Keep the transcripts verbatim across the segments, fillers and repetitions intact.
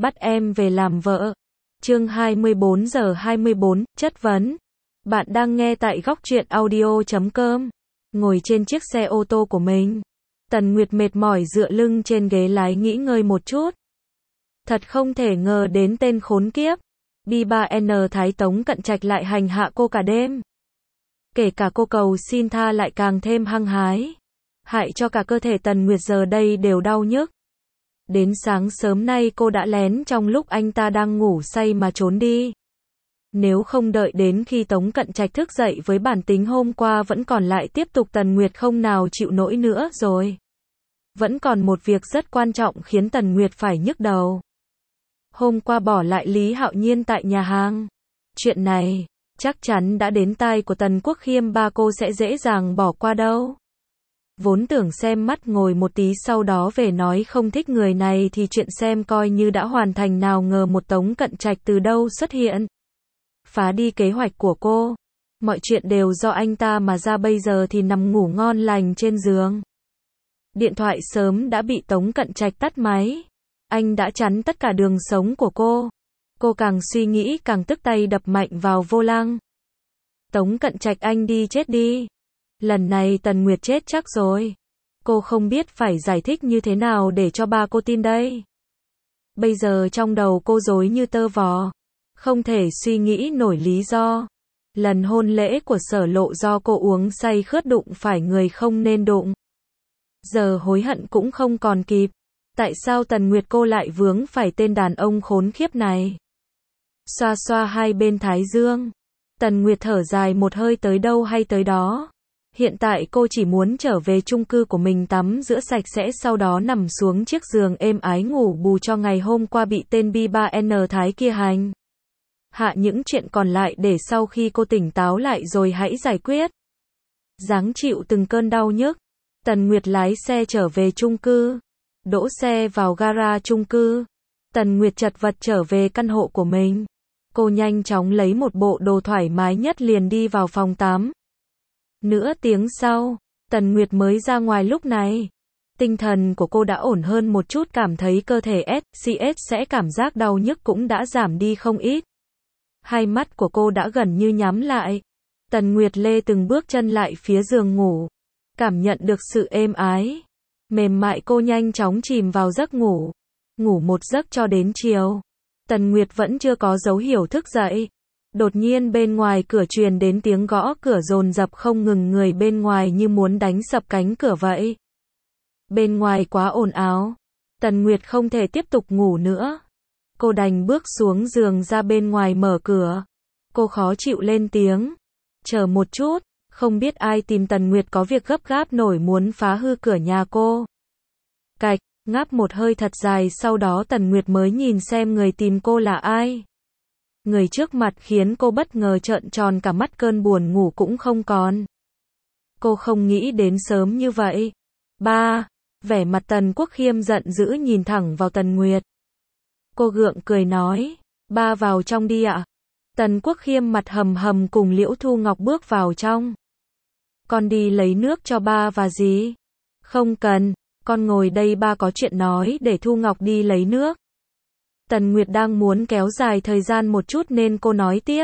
bắt em về làm vợ. Chương hai mươi bốn giờ hai mươi bốn, chất vấn. Bạn đang nghe tại góc truyện audio chấm com. Ngồi trên chiếc xe ô tô của mình, Tần Nguyệt mệt mỏi dựa lưng trên ghế lái nghỉ ngơi một chút. Thật không thể ngờ đến tên khốn kiếp B ba N Thái Tống Cận Trạch lại hành hạ cô cả đêm. Kể cả cô cầu xin tha lại càng thêm hăng hái, hại cho cả cơ thể Tần Nguyệt giờ đây đều đau nhức. Đến sáng sớm nay cô đã lén trong lúc anh ta đang ngủ say mà trốn đi. Nếu không đợi đến khi Tống Cận Trạch thức dậy với bản tính hôm qua vẫn còn lại tiếp tục, Tần Nguyệt không nào chịu nổi nữa rồi. Vẫn còn một việc rất quan trọng khiến Tần Nguyệt phải nhức đầu. Hôm qua bỏ lại Lý Hạo Nhiên tại nhà hàng. Chuyện này chắc chắn đã đến tai của Tần Quốc Khiêm, ba cô sẽ dễ dàng bỏ qua đâu. Vốn tưởng xem mắt ngồi một tí sau đó về nói không thích người này thì chuyện xem coi như đã hoàn thành, nào ngờ một Tống Cận Trạch từ đâu xuất hiện, phá đi kế hoạch của cô. Mọi chuyện đều do anh ta mà ra, bây giờ thì nằm ngủ ngon lành trên giường. Điện thoại sớm đã bị Tống Cận Trạch tắt máy. Anh đã chắn tất cả đường sống của cô. Cô càng suy nghĩ càng tức, tay đập mạnh vào vô lăng. Tống Cận Trạch, anh đi chết đi. Lần này Tần Nguyệt chết chắc rồi. Cô không biết phải giải thích như thế nào để cho ba cô tin đây. Bây giờ trong đầu cô rối như tơ vò, không thể suy nghĩ nổi lý do. Lần hôn lễ của Sở Lộ do cô uống say khướt đụng phải người không nên đụng. Giờ hối hận cũng không còn kịp. Tại sao Tần Nguyệt cô lại vướng phải tên đàn ông khốn khiếp này? Xoa xoa hai bên thái dương, Tần Nguyệt thở dài một hơi, tới đâu hay tới đó. Hiện tại cô chỉ muốn trở về chung cư của mình, tắm rửa sạch sẽ, sau đó nằm xuống chiếc giường êm ái ngủ bù cho ngày hôm qua bị tên B ba N Thái kia hành hạ. Những chuyện còn lại để sau khi cô tỉnh táo lại rồi hãy giải quyết. Gắng chịu từng cơn đau nhức, Tần Nguyệt lái xe trở về chung cư. Đỗ xe vào gara chung cư, Tần Nguyệt chật vật trở về căn hộ của mình. Cô nhanh chóng lấy một bộ đồ thoải mái nhất liền đi vào phòng tắm. Nửa tiếng sau, Tần Nguyệt mới ra ngoài. Lúc này, tinh thần của cô đã ổn hơn một chút, cảm thấy cơ thể S C S sẽ cảm giác đau nhức cũng đã giảm đi không ít. Hai mắt của cô đã gần như nhắm lại. Tần Nguyệt lê từng bước chân lại phía giường ngủ, cảm nhận được sự êm ái, mềm mại, cô nhanh chóng chìm vào giấc ngủ. Ngủ một giấc cho đến chiều, Tần Nguyệt vẫn chưa có dấu hiệu thức dậy. Đột nhiên bên ngoài cửa truyền đến tiếng gõ cửa dồn dập không ngừng, người bên ngoài như muốn đánh sập cánh cửa vậy. Bên ngoài quá ồn ào, Tần Nguyệt không thể tiếp tục ngủ nữa. Cô đành bước xuống giường ra bên ngoài mở cửa. Cô khó chịu lên tiếng. Chờ một chút, không biết ai tìm Tần Nguyệt có việc gấp gáp nổi muốn phá hư cửa nhà cô. Cạch, ngáp một hơi thật dài, sau đó Tần Nguyệt mới nhìn xem người tìm cô là ai. Người trước mặt khiến cô bất ngờ trợn tròn cả mắt, cơn buồn ngủ cũng không còn. Cô không nghĩ đến sớm như vậy. Ba, vẻ mặt Tần Quốc Khiêm giận dữ nhìn thẳng vào Tần Nguyệt. Cô gượng cười nói, ba vào trong đi ạ. Tần Quốc Khiêm mặt hầm hầm cùng Liễu Thu Ngọc bước vào trong. Con đi lấy nước cho ba và dì. Không cần, con ngồi đây, ba có chuyện nói. Để Thu Ngọc đi lấy nước. Tần Nguyệt đang muốn kéo dài thời gian một chút nên cô nói tiếp.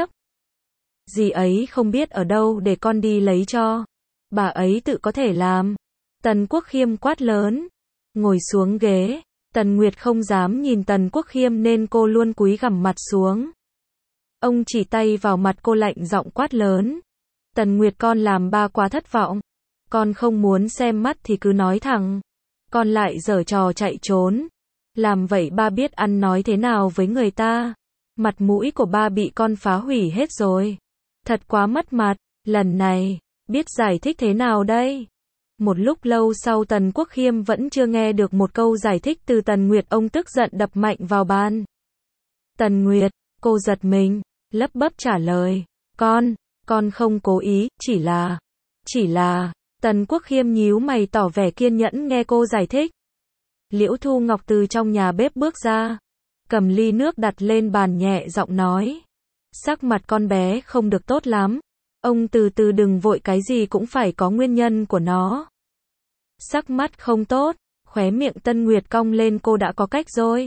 Dì ấy không biết ở đâu, để con đi lấy cho. Bà ấy tự có thể làm. Tần Quốc Khiêm quát lớn. Ngồi xuống ghế. Tần Nguyệt không dám nhìn Tần Quốc Khiêm nên cô luôn cúi gằm mặt xuống. Ông chỉ tay vào mặt cô, lạnh giọng quát lớn. Tần Nguyệt, con làm ba quá thất vọng. Con không muốn xem mắt thì cứ nói thẳng. Con lại giở trò chạy trốn. Làm vậy ba biết ăn nói thế nào với người ta. Mặt mũi của ba bị con phá hủy hết rồi. Thật quá mất mặt. Lần này, biết giải thích thế nào đây? Một lúc lâu sau Tần Quốc Khiêm vẫn chưa nghe được một câu giải thích từ Tần Nguyệt, ông tức giận đập mạnh vào bàn. Tần Nguyệt, cô giật mình, lắp bắp trả lời. Con, con không cố ý, chỉ là, chỉ là, Tần Quốc Khiêm nhíu mày tỏ vẻ kiên nhẫn nghe cô giải thích. Liễu Thu Ngọc từ trong nhà bếp bước ra, cầm ly nước đặt lên bàn, nhẹ giọng nói. Sắc mặt con bé không được tốt lắm. Ông từ từ, đừng vội, cái gì cũng phải có nguyên nhân của nó. Sắc mắt không tốt, khóe miệng Tân Nguyệt cong lên, cô đã có cách rồi.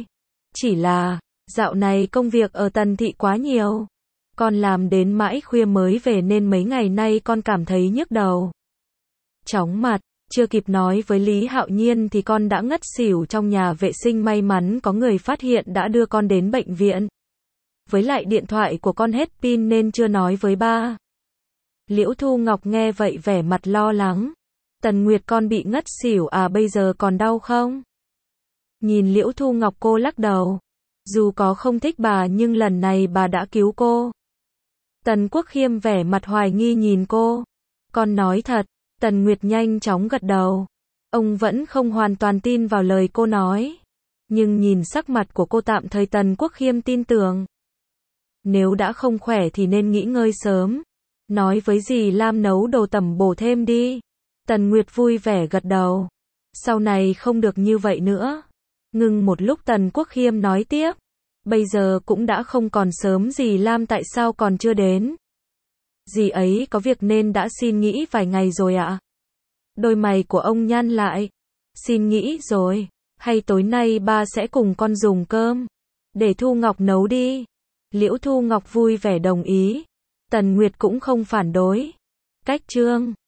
Chỉ là, dạo này công việc ở Tần thị quá nhiều. Con làm đến mãi khuya mới về nên mấy ngày nay con cảm thấy nhức đầu. Chóng mặt, chưa kịp nói với Lý Hạo Nhiên thì con đã ngất xỉu trong nhà vệ sinh, may mắn có người phát hiện đã đưa con đến bệnh viện. Với lại điện thoại của con hết pin nên chưa nói với ba. Liễu Thu Ngọc nghe vậy vẻ mặt lo lắng. Tần Nguyệt con bị ngất xỉu à, bây giờ còn đau không? Nhìn Liễu Thu Ngọc cô lắc đầu. Dù có không thích bà nhưng lần này bà đã cứu cô. Tần Quốc Khiêm vẻ mặt hoài nghi nhìn cô. Con nói thật. Tần Nguyệt nhanh chóng gật đầu. Ông vẫn không hoàn toàn tin vào lời cô nói. Nhưng nhìn sắc mặt của cô tạm thời Tần Quốc Khiêm tin tưởng. Nếu đã không khỏe thì nên nghỉ ngơi sớm. Nói với dì Lam nấu đồ tẩm bổ thêm đi. Tần Nguyệt vui vẻ gật đầu. Sau này không được như vậy nữa. Ngừng một lúc Tần Quốc Khiêm nói tiếp. Bây giờ cũng đã không còn sớm, dì Lam tại sao còn chưa đến? Dì ấy có việc nên đã xin nghỉ vài ngày rồi ạ. Đôi mày của ông nhăn lại. Xin nghỉ rồi. Hay tối nay ba sẽ cùng con dùng cơm. Để Thu Ngọc nấu đi. Liễu Thu Ngọc vui vẻ đồng ý. Tần Nguyệt cũng không phản đối. Cách chương